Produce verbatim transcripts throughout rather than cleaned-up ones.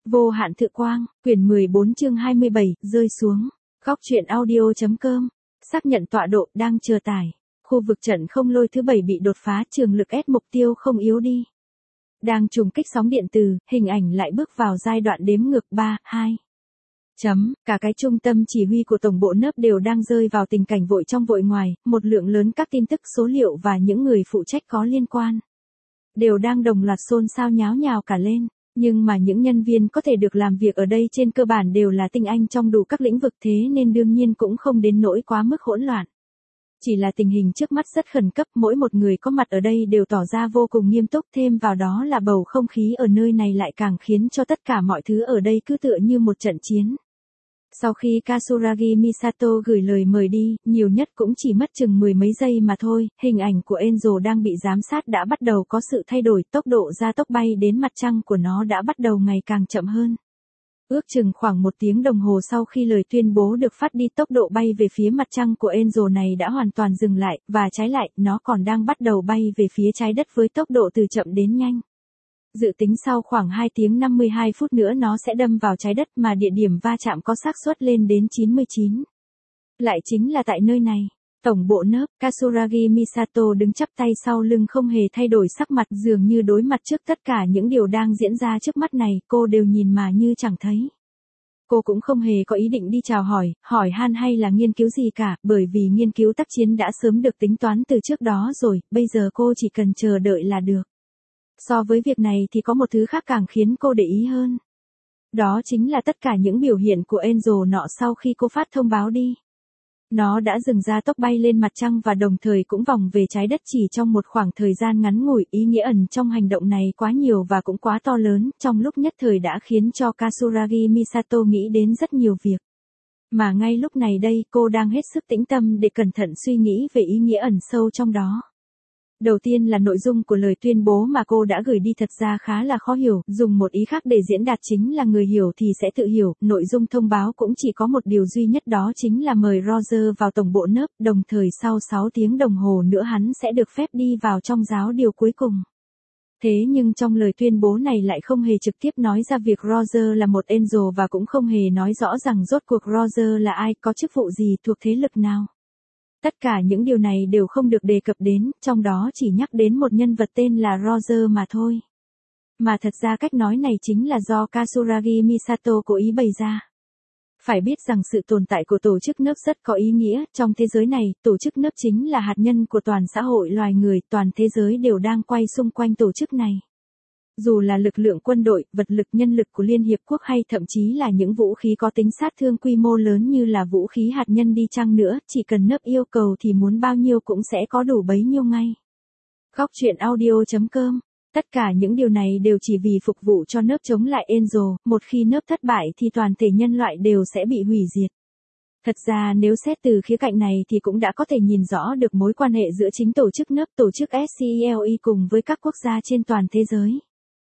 Vô hạn thực quang, quyển mười bốn chương hai mươi bảy, rơi xuống. Góc truyện audio.com. Xác nhận tọa độ, đang chờ tải. Khu vực trận không lôi thứ bảy bị đột phá, trường lực ép mục tiêu không yếu đi. Đang trùng kích sóng điện từ, hình ảnh lại bước vào giai đoạn đếm ngược ba, hai. Chấm, cả cái trung tâm chỉ huy của tổng bộ nớp đều đang rơi vào tình cảnh vội trong vội ngoài, một lượng lớn các tin tức số liệu và những người phụ trách có liên quan. Đều đang đồng loạt xôn xao nháo nhào cả lên. Nhưng mà những nhân viên có thể được làm việc ở đây trên cơ bản đều là tinh anh trong đủ các lĩnh vực, thế nên đương nhiên cũng không đến nỗi quá mức hỗn loạn. Chỉ là tình hình trước mắt rất khẩn cấp, mỗi một người có mặt ở đây đều tỏ ra vô cùng nghiêm túc, thêm vào đó là bầu không khí ở nơi này lại càng khiến cho tất cả mọi thứ ở đây cứ tựa như một trận chiến. Sau khi Katsuragi Misato gửi lời mời đi, nhiều nhất cũng chỉ mất chừng mười mấy giây mà thôi, hình ảnh của Angel đang bị giám sát đã bắt đầu có sự thay đổi, tốc độ gia tốc bay đến mặt trăng của nó đã bắt đầu ngày càng chậm hơn. Ước chừng khoảng một tiếng đồng hồ sau khi lời tuyên bố được phát đi, tốc độ bay về phía mặt trăng của Angel này đã hoàn toàn dừng lại, và trái lại, nó còn đang bắt đầu bay về phía trái đất với tốc độ từ chậm đến nhanh. Dự tính sau khoảng hai tiếng năm mươi hai phút nữa nó sẽ đâm vào trái đất, mà địa điểm va chạm có xác suất lên đến chín mươi chín. Lại chính là tại nơi này. Tổng bộ nớp, Katsuragi Misato đứng chắp tay sau lưng không hề thay đổi sắc mặt, dường như đối mặt trước tất cả những điều đang diễn ra trước mắt này, cô đều nhìn mà như chẳng thấy. Cô cũng không hề có ý định đi chào hỏi, hỏi han hay là nghiên cứu gì cả, bởi vì nghiên cứu tác chiến đã sớm được tính toán từ trước đó rồi, bây giờ cô chỉ cần chờ đợi là được. So với việc này thì có một thứ khác càng khiến cô để ý hơn. Đó chính là tất cả những biểu hiện của Angel nọ sau khi cô phát thông báo đi. Nó đã dừng ra tốc bay lên mặt trăng và đồng thời cũng vòng về trái đất chỉ trong một khoảng thời gian ngắn ngủi. Ý nghĩa ẩn trong hành động này quá nhiều và cũng quá to lớn, trong lúc nhất thời đã khiến cho Katsuragi Misato nghĩ đến rất nhiều việc. Mà ngay lúc này đây cô đang hết sức tĩnh tâm để cẩn thận suy nghĩ về ý nghĩa ẩn sâu trong đó. Đầu tiên là nội dung của lời tuyên bố mà cô đã gửi đi thật ra khá là khó hiểu, dùng một ý khác để diễn đạt chính là người hiểu thì sẽ tự hiểu, nội dung thông báo cũng chỉ có một điều duy nhất, đó chính là mời Roger vào tổng bộ nớp, đồng thời sau sáu tiếng đồng hồ nữa hắn sẽ được phép đi vào trong giáo điều cuối cùng. Thế nhưng trong lời tuyên bố này lại không hề trực tiếp nói ra việc Roger là một Angel và cũng không hề nói rõ rằng rốt cuộc Roger là ai, có chức vụ gì, thuộc thế lực nào. Tất cả những điều này đều không được đề cập đến, trong đó chỉ nhắc đến một nhân vật tên là Roger mà thôi. Mà thật ra cách nói này chính là do Katsuragi Misato cố ý bày ra. Phải biết rằng sự tồn tại của tổ chức nớp rất có ý nghĩa, trong thế giới này, tổ chức nớp chính là hạt nhân của toàn xã hội loài người, toàn thế giới đều đang quay xung quanh tổ chức này. Dù là lực lượng quân đội, vật lực, nhân lực của Liên Hiệp Quốc hay thậm chí là những vũ khí có tính sát thương quy mô lớn như là vũ khí hạt nhân đi chăng nữa, chỉ cần nớp yêu cầu thì muốn bao nhiêu cũng sẽ có đủ bấy nhiêu ngay. Góc truyện audio.com. Tất cả những điều này đều chỉ vì phục vụ cho nớp chống lại Angel, một khi nớp thất bại thì toàn thể nhân loại đều sẽ bị hủy diệt. Thật ra nếu xét từ khía cạnh này thì cũng đã có thể nhìn rõ được mối quan hệ giữa chính tổ chức nớp, tổ chức ét xê e lờ cùng với các quốc gia trên toàn thế giới.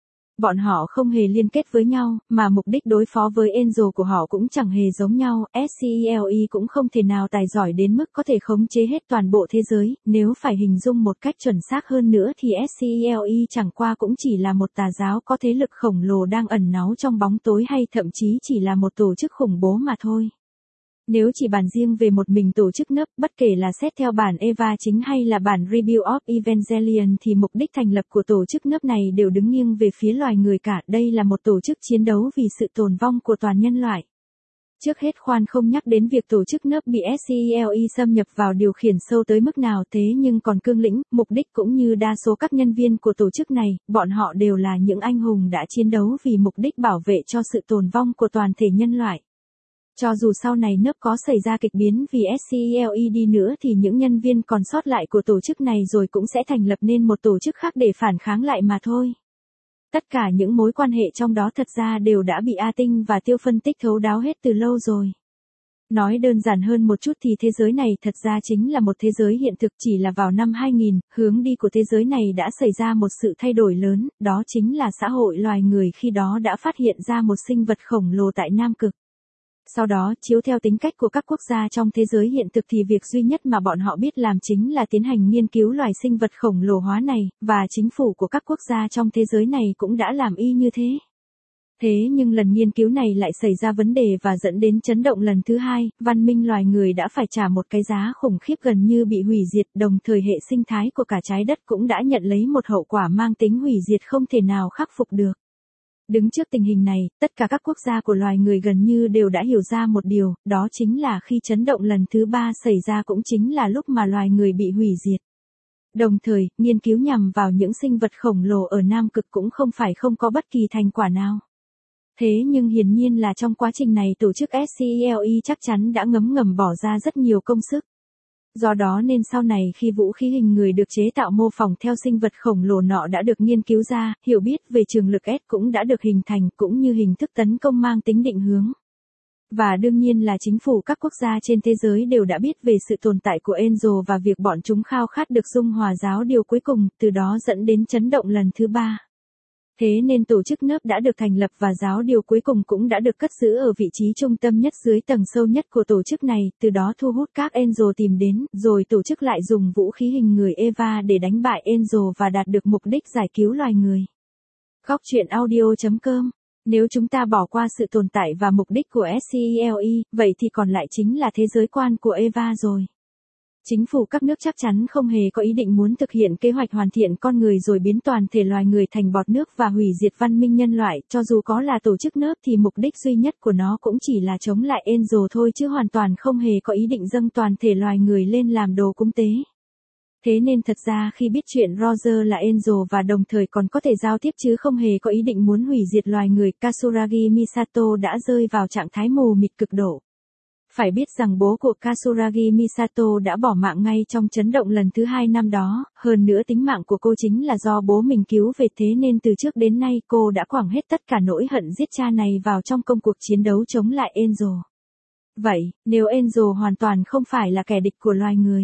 Bọn họ không hề liên kết với nhau, mà mục đích đối phó với Angel của họ cũng chẳng hề giống nhau, ét xê e lờ cũng không thể nào tài giỏi đến mức có thể khống chế hết toàn bộ thế giới, nếu phải hình dung một cách chuẩn xác hơn nữa thì ét xê e lờ chẳng qua cũng chỉ là một tà giáo có thế lực khổng lồ đang ẩn náu trong bóng tối, hay thậm chí chỉ là một tổ chức khủng bố mà thôi. Nếu chỉ bàn riêng về một mình tổ chức nớp, bất kể là xét theo bản Eva chính hay là bản Review of Evangelion thì mục đích thành lập của tổ chức nớp này đều đứng nghiêng về phía loài người cả, đây là một tổ chức chiến đấu vì sự tồn vong của toàn nhân loại. Trước hết khoan không nhắc đến việc tổ chức nớp bị ét xê e lờ xâm nhập vào điều khiển sâu tới mức nào, thế nhưng còn cương lĩnh, mục đích cũng như đa số các nhân viên của tổ chức này, bọn họ đều là những anh hùng đã chiến đấu vì mục đích bảo vệ cho sự tồn vong của toàn thể nhân loại. Cho dù sau này nớp có xảy ra kịch biến vì ét xê e lờ đi nữa thì những nhân viên còn sót lại của tổ chức này rồi cũng sẽ thành lập nên một tổ chức khác để phản kháng lại mà thôi. Tất cả những mối quan hệ trong đó thật ra đều đã bị A Tinh và Tiêu phân tích thấu đáo hết từ lâu rồi. Nói đơn giản hơn một chút thì thế giới này thật ra chính là một thế giới hiện thực, chỉ là vào năm hai nghìn, hướng đi của thế giới này đã xảy ra một sự thay đổi lớn, đó chính là xã hội loài người khi đó đã phát hiện ra một sinh vật khổng lồ tại Nam Cực. Sau đó, chiếu theo tính cách của các quốc gia trong thế giới hiện thực thì việc duy nhất mà bọn họ biết làm chính là tiến hành nghiên cứu loài sinh vật khổng lồ hóa này, và chính phủ của các quốc gia trong thế giới này cũng đã làm y như thế. Thế nhưng lần nghiên cứu này lại xảy ra vấn đề và dẫn đến chấn động lần thứ hai, văn minh loài người đã phải trả một cái giá khủng khiếp gần như bị hủy diệt, đồng thời hệ sinh thái của cả trái đất cũng đã nhận lấy một hậu quả mang tính hủy diệt không thể nào khắc phục được. Đứng trước tình hình này, tất cả các quốc gia của loài người gần như đều đã hiểu ra một điều, đó chính là khi chấn động lần thứ ba xảy ra cũng chính là lúc mà loài người bị hủy diệt. Đồng thời, nghiên cứu nhằm vào những sinh vật khổng lồ ở Nam Cực cũng không phải không có bất kỳ thành quả nào. Thế nhưng hiển nhiên là trong quá trình này tổ chức ét xê e lờ e chắc chắn đã ngấm ngầm bỏ ra rất nhiều công sức. Do đó nên sau này khi vũ khí hình người được chế tạo mô phỏng theo sinh vật khổng lồ nọ đã được nghiên cứu ra, hiểu biết về trường lực S cũng đã được hình thành cũng như hình thức tấn công mang tính định hướng. Và đương nhiên là chính phủ các quốc gia trên thế giới đều đã biết về sự tồn tại của Angel và việc bọn chúng khao khát được dung hòa giáo điều cuối cùng, từ đó dẫn đến chấn động lần thứ ba. Thế nên tổ chức nớp đã được thành lập và giáo điều cuối cùng cũng đã được cất giữ ở vị trí trung tâm nhất dưới tầng sâu nhất của tổ chức này, từ đó thu hút các Angel tìm đến, rồi tổ chức lại dùng vũ khí hình người Eva để đánh bại Angel và đạt được mục đích giải cứu loài người. Góc truyện audio chấm com. Nếu chúng ta bỏ qua sự tồn tại và mục đích của ét xê e lờ e, vậy thì còn lại chính là thế giới quan của Eva rồi. Chính phủ các nước chắc chắn không hề có ý định muốn thực hiện kế hoạch hoàn thiện con người rồi biến toàn thể loài người thành bọt nước và hủy diệt văn minh nhân loại, cho dù có là tổ chức nớp thì mục đích duy nhất của nó cũng chỉ là chống lại Angel thôi chứ hoàn toàn không hề có ý định dâng toàn thể loài người lên làm đồ cúng tế. Thế nên thật ra khi biết chuyện Roger là Angel và đồng thời còn có thể giao tiếp chứ không hề có ý định muốn hủy diệt loài người, Kasuragi Misato đã rơi vào trạng thái mù mịt cực độ. Phải biết rằng bố của Kasuragi Misato đã bỏ mạng ngay trong chấn động lần thứ hai năm đó, hơn nữa tính mạng của cô chính là do bố mình cứu về, thế nên từ trước đến nay cô đã quẳng hết tất cả nỗi hận giết cha này vào trong công cuộc chiến đấu chống lại Angel. Vậy, nếu Angel hoàn toàn không phải là kẻ địch của loài người,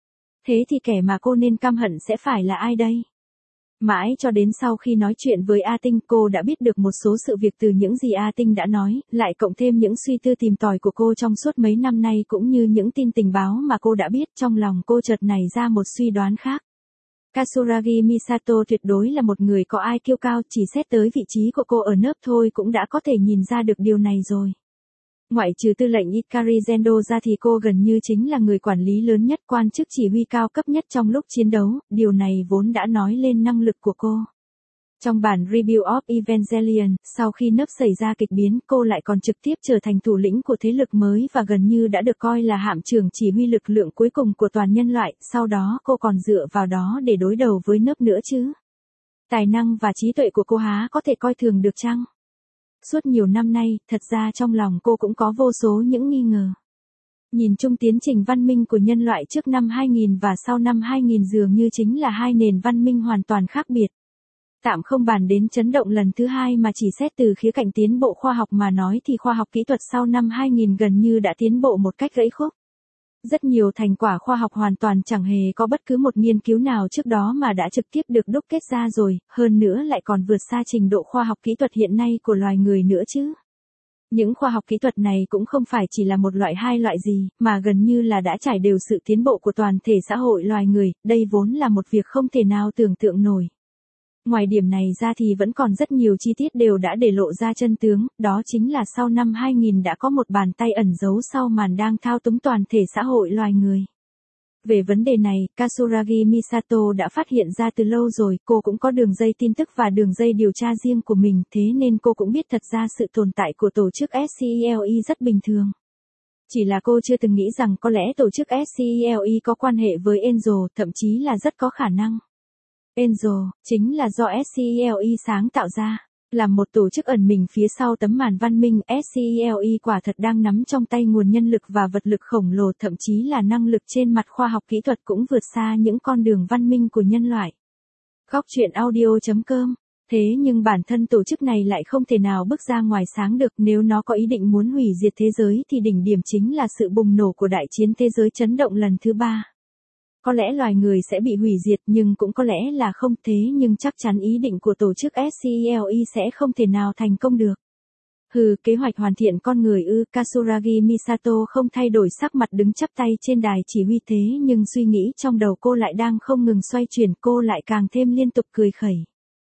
thế thì kẻ mà cô nên căm hận sẽ phải là ai đây? Mãi cho đến sau khi nói chuyện với A Tinh, cô đã biết được một số sự việc từ những gì A Tinh đã nói, lại cộng thêm những suy tư tìm tòi của cô trong suốt mấy năm nay cũng như những tin tình báo mà cô đã biết, trong lòng cô chợt nảy ra một suy đoán khác. Kasuragi Misato tuyệt đối là một người có i kiu cao, chỉ xét tới vị trí của cô ở nớp thôi cũng đã có thể nhìn ra được điều này rồi. Ngoại trừ tư lệnh Ikari Gendo ra thì cô gần như chính là người quản lý lớn nhất, quan chức chỉ huy cao cấp nhất trong lúc chiến đấu, điều này vốn đã nói lên năng lực của cô. Trong bản Review of Evangelion, sau khi nớp xảy ra kịch biến, cô lại còn trực tiếp trở thành thủ lĩnh của thế lực mới và gần như đã được coi là hạm trưởng chỉ huy lực lượng cuối cùng của toàn nhân loại, sau đó cô còn dựa vào đó để đối đầu với nớp nữa chứ. Tài năng và trí tuệ của cô há có thể coi thường được chăng? Suốt nhiều năm nay, thật ra trong lòng cô cũng có vô số những nghi ngờ. Nhìn chung tiến trình văn minh của nhân loại trước năm hai nghìn và sau năm hai nghìn dường như chính là hai nền văn minh hoàn toàn khác biệt. Tạm không bàn đến chấn động lần thứ hai mà chỉ xét từ khía cạnh tiến bộ khoa học mà nói thì khoa học kỹ thuật sau năm hai nghìn gần như đã tiến bộ một cách gãy khúc. Rất nhiều thành quả khoa học hoàn toàn chẳng hề có bất cứ một nghiên cứu nào trước đó mà đã trực tiếp được đúc kết ra rồi, hơn nữa lại còn vượt xa trình độ khoa học kỹ thuật hiện nay của loài người nữa chứ. Những khoa học kỹ thuật này cũng không phải chỉ là một loại hai loại gì, mà gần như là đã trải đều sự tiến bộ của toàn thể xã hội loài người, đây vốn là một việc không thể nào tưởng tượng nổi. Ngoài điểm này ra thì vẫn còn rất nhiều chi tiết đều đã để lộ ra chân tướng, đó chính là sau năm hai nghìn đã có một bàn tay ẩn giấu sau màn đang thao túng toàn thể xã hội loài người. Về vấn đề này, Kasuragi Misato đã phát hiện ra từ lâu rồi, cô cũng có đường dây tin tức và đường dây điều tra riêng của mình, thế nên cô cũng biết thật ra sự tồn tại của tổ chức ét xê e lờ e rất bình thường. Chỉ là cô chưa từng nghĩ rằng có lẽ tổ chức ét xê e lờ e có quan hệ với Angel, thậm chí là rất có khả năng. Angel, chính là do ét xê e lờ e sáng tạo ra. Là một tổ chức ẩn mình phía sau tấm màn văn minh, ét xê e lờ e quả thật đang nắm trong tay nguồn nhân lực và vật lực khổng lồ, thậm chí là năng lực trên mặt khoa học kỹ thuật cũng vượt xa những con đường văn minh của nhân loại. Góc truyện audio chấm com. Thế nhưng bản thân tổ chức này lại không thể nào bước ra ngoài sáng được, nếu nó có ý định muốn hủy diệt thế giới thì đỉnh điểm chính là sự bùng nổ của đại chiến thế giới chấn động lần thứ ba. Có lẽ loài người sẽ bị hủy diệt nhưng cũng có lẽ là không, thế nhưng chắc chắn ý định của tổ chức ét xê e lờ e sẽ không thể nào thành công được. Hừ, kế hoạch hoàn thiện con người ư? Kasuragi Misato không thay đổi sắc mặt đứng chắp tay trên đài chỉ huy, thế nhưng suy nghĩ trong đầu cô lại đang không ngừng xoay chuyển, cô lại càng thêm liên tục cười khẩy.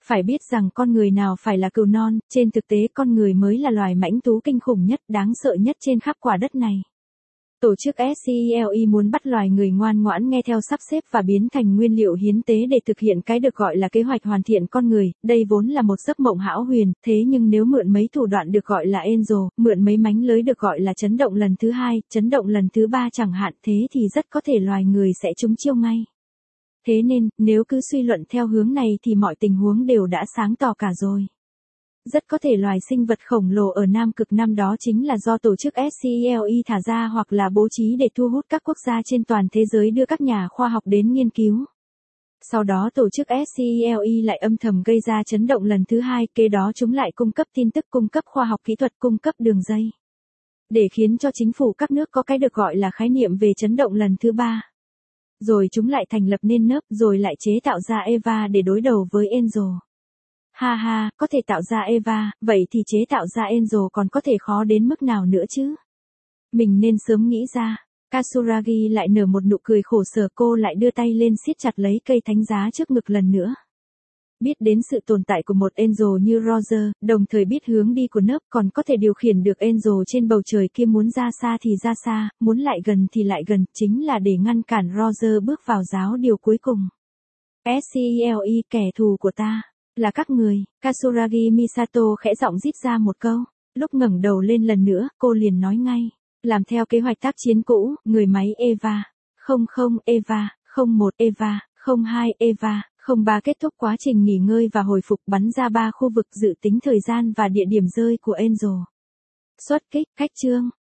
Phải biết rằng con người nào phải là cừu non, trên thực tế con người mới là loài mãnh thú kinh khủng nhất, đáng sợ nhất trên khắp quả đất này. Tổ chức SCLE muốn bắt loài người ngoan ngoãn nghe theo sắp xếp và biến thành nguyên liệu hiến tế để thực hiện cái được gọi là kế hoạch hoàn thiện con người, đây vốn là một giấc mộng hão huyền, thế nhưng nếu mượn mấy thủ đoạn được gọi là Angel, mượn mấy mánh lưới được gọi là chấn động lần thứ hai, chấn động lần thứ ba chẳng hạn, thế thì rất có thể loài người sẽ trúng chiêu ngay. Thế nên, nếu cứ suy luận theo hướng này thì mọi tình huống đều đã sáng tỏ cả rồi. Rất có thể loài sinh vật khổng lồ ở Nam Cực năm đó chính là do tổ chức SCLE thả ra hoặc là bố trí để thu hút các quốc gia trên toàn thế giới đưa các nhà khoa học đến nghiên cứu. Sau đó tổ chức SCLE lại âm thầm gây ra chấn động lần thứ hai, kế đó chúng lại cung cấp tin tức, cung cấp khoa học kỹ thuật, cung cấp đường dây. Để khiến cho chính phủ các nước có cái được gọi là khái niệm về chấn động lần thứ ba. Rồi chúng lại thành lập nên nớp, rồi lại chế tạo ra Eva để đối đầu với Angel. Ha ha, có thể tạo ra Eva, vậy thì chế tạo ra Angel còn có thể khó đến mức nào nữa chứ? Mình nên sớm nghĩ ra. Katsuragi lại nở một nụ cười khổ sở, cô lại đưa tay lên siết chặt lấy cây thánh giá trước ngực lần nữa. Biết đến sự tồn tại của một Angel như Roger, đồng thời biết hướng đi của nớp, còn có thể điều khiển được Angel trên bầu trời kia, muốn ra xa thì ra xa, muốn lại gần thì lại gần, chính là để ngăn cản Roger bước vào giáo điều cuối cùng. SCLE, kẻ thù của ta là các người. Katsuragi Misato khẽ giọng rít ra một câu. Lúc ngẩng đầu lên lần nữa, cô liền nói ngay. Làm theo kế hoạch tác chiến cũ, người máy Eva. không không Eva, không một Eva, không hai Eva, không ba kết thúc quá trình nghỉ ngơi và hồi phục, bắn ra ba khu vực dự tính thời gian và địa điểm rơi của Angel. Xuất kích, khách trương.